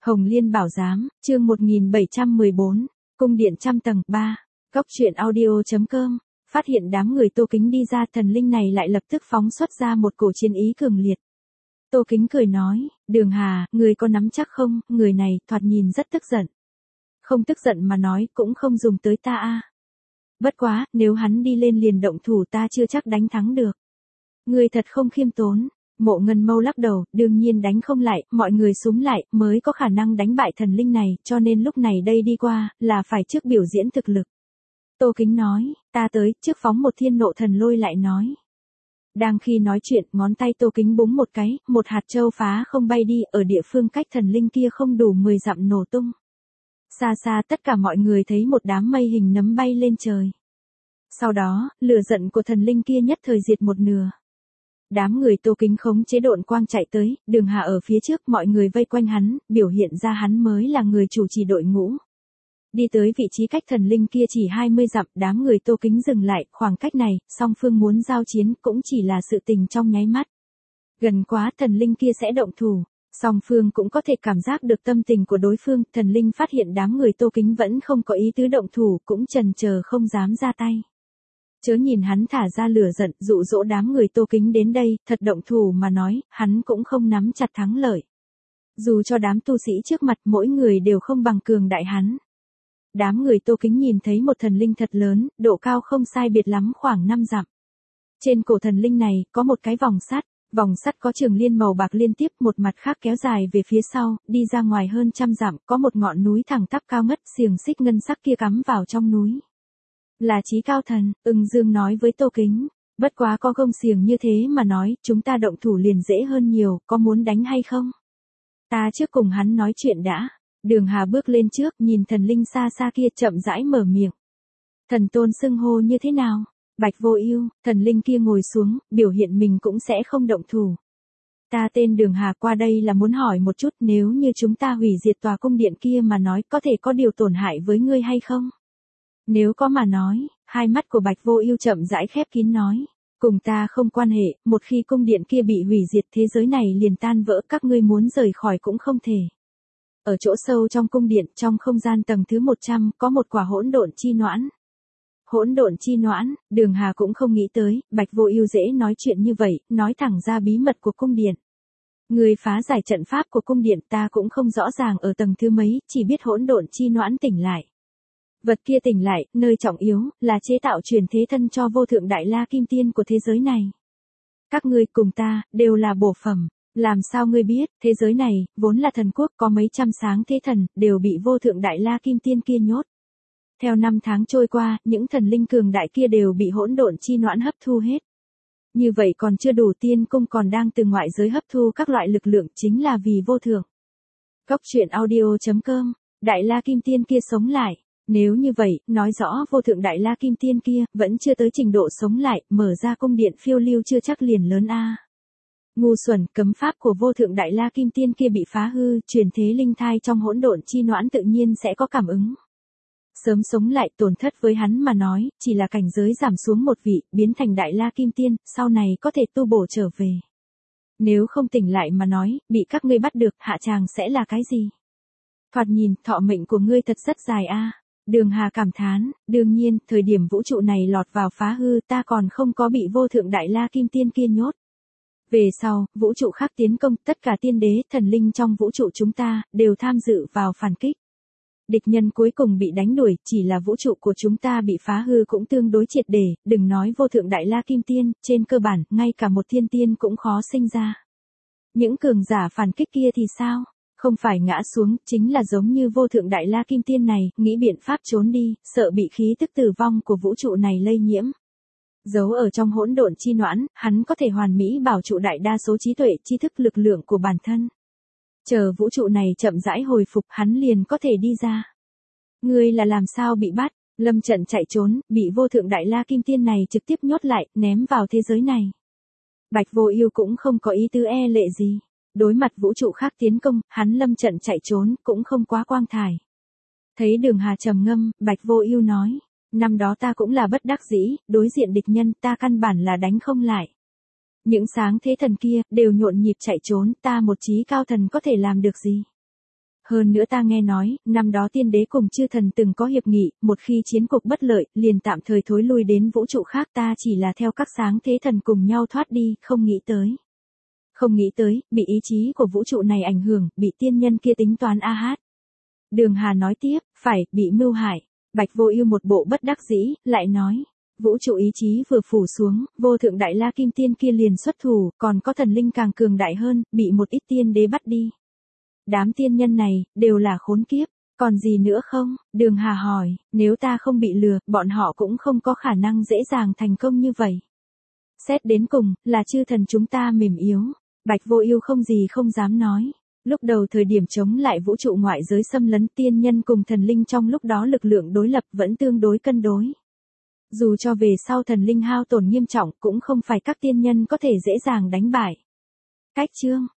Hồng Liên Bảo Giám, chương 1714, Cung điện trăm tầng 3, Góc truyện audio.com. Phát hiện đám người Tô Kính đi ra, thần linh này lại lập tức phóng xuất ra một cổ chiến ý cường liệt. Tô Kính cười nói, Đường Hà, người có nắm chắc không? Người này thoạt nhìn rất tức giận. Không tức giận mà nói cũng không dùng tới ta a. Bất quá, nếu hắn đi lên liền động thủ ta chưa chắc đánh thắng được. Người thật không khiêm tốn. Mộ Ngân Mâu lắc đầu, đương nhiên đánh không lại, mọi người xúm lại, mới có khả năng đánh bại thần linh này, cho nên lúc này đây đi qua, là phải trước biểu diễn thực lực. Tô Kính nói, ta tới, trước phóng một thiên nộ thần lôi lại nói. Đang khi nói chuyện, ngón tay Tô Kính búng một cái, một hạt châu phá không bay đi, ở địa phương cách thần linh kia không đủ 10 dặm nổ tung. Xa xa tất cả mọi người thấy một đám mây hình nấm bay lên trời. Sau đó, lửa giận của thần linh kia nhất thời diệt một nửa. Đám người Tô Kính khống chế độn quang chạy tới, Đường Hà ở phía trước, mọi người vây quanh hắn, biểu hiện ra hắn mới là người chủ trì đội ngũ. Đi tới vị trí cách thần linh kia chỉ 20 dặm, đám người Tô Kính dừng lại, khoảng cách này, song phương muốn giao chiến cũng chỉ là sự tình trong nháy mắt. Gần quá thần linh kia sẽ động thủ, song phương cũng có thể cảm giác được tâm tình của đối phương, thần linh phát hiện đám người Tô Kính vẫn không có ý tứ động thủ, cũng chần chờ không dám ra tay. Chớ nhìn hắn thả ra lửa giận, dụ dỗ đám người Tô Kính đến đây, thật động thủ mà nói, hắn cũng không nắm chặt thắng lợi. Dù cho đám tu sĩ trước mặt mỗi người đều không bằng cường đại hắn. Đám người Tô Kính nhìn thấy một thần linh thật lớn, độ cao không sai biệt lắm khoảng 5 dặm. Trên cổ thần linh này, có một cái vòng sắt có trường liên màu bạc liên tiếp, một mặt khác kéo dài về phía sau, đi ra ngoài hơn 100 dặm, có một ngọn núi thẳng tắp cao ngất, xiềng xích ngân sắc kia cắm vào trong núi. Là Chí Cao Thần, Ưng Dương nói với Tô Kính, bất quá có gông xiềng như thế mà nói, chúng ta động thủ liền dễ hơn nhiều, có muốn đánh hay không? Ta trước cùng hắn nói chuyện đã. Đường Hà bước lên trước, nhìn thần linh xa xa kia chậm rãi mở miệng. Thần tôn xưng hô như thế nào? Bạch Vô Ưu. Thần linh kia ngồi xuống, biểu hiện mình cũng sẽ không động thủ. Ta tên Đường Hà, qua đây là muốn hỏi một chút, nếu như chúng ta hủy diệt tòa cung điện kia mà nói, có thể có điều tổn hại với ngươi hay không? Nếu có mà nói, hai mắt của Bạch Vô Ưu chậm rãi khép kín nói, cùng ta không quan hệ, một khi cung điện kia bị hủy diệt thế giới này liền tan vỡ, các ngươi muốn rời khỏi cũng không thể. Ở chỗ sâu trong cung điện, trong không gian tầng thứ 100, có một quả hỗn độn chi noãn. Hỗn độn chi noãn, Đường Hà cũng không nghĩ tới, Bạch Vô Ưu dễ nói chuyện như vậy, nói thẳng ra bí mật của cung điện. Người phá giải trận pháp của cung điện, ta cũng không rõ ràng ở tầng thứ mấy, chỉ biết hỗn độn chi noãn tỉnh lại. Vật kia tỉnh lại, nơi trọng yếu, là chế tạo truyền thế thân cho vô thượng đại la kim tiên của thế giới này. Các ngươi cùng ta, đều là bổ phẩm. Làm sao ngươi biết, thế giới này, vốn là thần quốc có mấy trăm sáng thế thần, đều bị vô thượng đại la kim tiên kia nhốt. Theo năm tháng trôi qua, những thần linh cường đại kia đều bị hỗn độn chi noãn hấp thu hết. Như vậy còn chưa đủ, tiên cung còn đang từ ngoại giới hấp thu các loại lực lượng, chính là vì vô thượng. Góc truyện audio.com, đại la kim tiên kia sống lại. Nếu như vậy, nói rõ vô thượng đại la kim tiên kia, vẫn chưa tới trình độ sống lại, mở ra cung điện phiêu lưu chưa chắc liền lớn a. Ngu xuẩn, cấm pháp của vô thượng đại la kim tiên kia bị phá hư, truyền thế linh thai trong hỗn độn chi noãn tự nhiên sẽ có cảm ứng. Sớm sống lại, tổn thất với hắn mà nói, chỉ là cảnh giới giảm xuống một vị, biến thành đại la kim tiên, sau này có thể tu bổ trở về. Nếu không tỉnh lại mà nói, bị các ngươi bắt được, hạ tràng sẽ là cái gì? Thoạt nhìn, thọ mệnh của ngươi thật rất dài a. Đường Hà cảm thán, đương nhiên, thời điểm vũ trụ này lọt vào phá hư, ta còn không có bị vô thượng đại la kim tiên kia nhốt. Về sau, vũ trụ khác tiến công, tất cả tiên đế, thần linh trong vũ trụ chúng ta, đều tham dự vào phản kích. Địch nhân cuối cùng bị đánh đuổi, chỉ là vũ trụ của chúng ta bị phá hư cũng tương đối triệt để, đừng nói vô thượng đại la kim tiên, trên cơ bản, ngay cả một thiên tiên cũng khó sinh ra. Những cường giả phản kích kia thì sao? Không phải ngã xuống, chính là giống như vô thượng đại la kim tiên này, nghĩ biện pháp trốn đi, sợ bị khí tức tử vong của vũ trụ này lây nhiễm. Giấu ở trong hỗn độn chi noãn, hắn có thể hoàn mỹ bảo trụ đại đa số trí tuệ, tri thức, lực lượng của bản thân. Chờ vũ trụ này chậm rãi hồi phục, hắn liền có thể đi ra. Ngươi là làm sao bị bắt? Lâm trận chạy trốn, bị vô thượng đại la kim tiên này trực tiếp nhốt lại, ném vào thế giới này. Bạch Vô Ưu cũng không có ý tứ e lệ gì. Đối mặt vũ trụ khác tiến công, hắn lâm trận chạy trốn, cũng không quá quang thải. Thấy Đường Hà trầm ngâm, Bạch Vô Ưu nói, năm đó ta cũng là bất đắc dĩ, đối diện địch nhân, ta căn bản là đánh không lại. Những sáng thế thần kia, đều nhộn nhịp chạy trốn, ta một Chí Cao Thần có thể làm được gì? Hơn nữa ta nghe nói, năm đó tiên đế cùng chư thần từng có hiệp nghị, một khi chiến cục bất lợi, liền tạm thời thối lui đến vũ trụ khác, ta chỉ là theo các sáng thế thần cùng nhau thoát đi, không nghĩ tới. Không nghĩ tới, bị ý chí của vũ trụ này ảnh hưởng, bị tiên nhân kia tính toán a hát. Đường Hà nói tiếp, phải, bị mưu hại. Bạch Vô Ưu một bộ bất đắc dĩ, lại nói, vũ trụ ý chí vừa phủ xuống, vô thượng đại la kim tiên kia liền xuất thủ, còn có thần linh càng cường đại hơn, bị một ít tiên đế bắt đi. Đám tiên nhân này, đều là khốn kiếp, còn gì nữa không? Đường Hà hỏi, nếu ta không bị lừa, bọn họ cũng không có khả năng dễ dàng thành công như vậy. Xét đến cùng, là chư thần chúng ta mềm yếu. Bạch Vô Ưu không gì không dám nói. Lúc đầu thời điểm chống lại vũ trụ ngoại giới xâm lấn, tiên nhân cùng thần linh trong lúc đó lực lượng đối lập vẫn tương đối cân đối. Dù cho về sau thần linh hao tổn nghiêm trọng cũng không phải các tiên nhân có thể dễ dàng đánh bại. Cách chương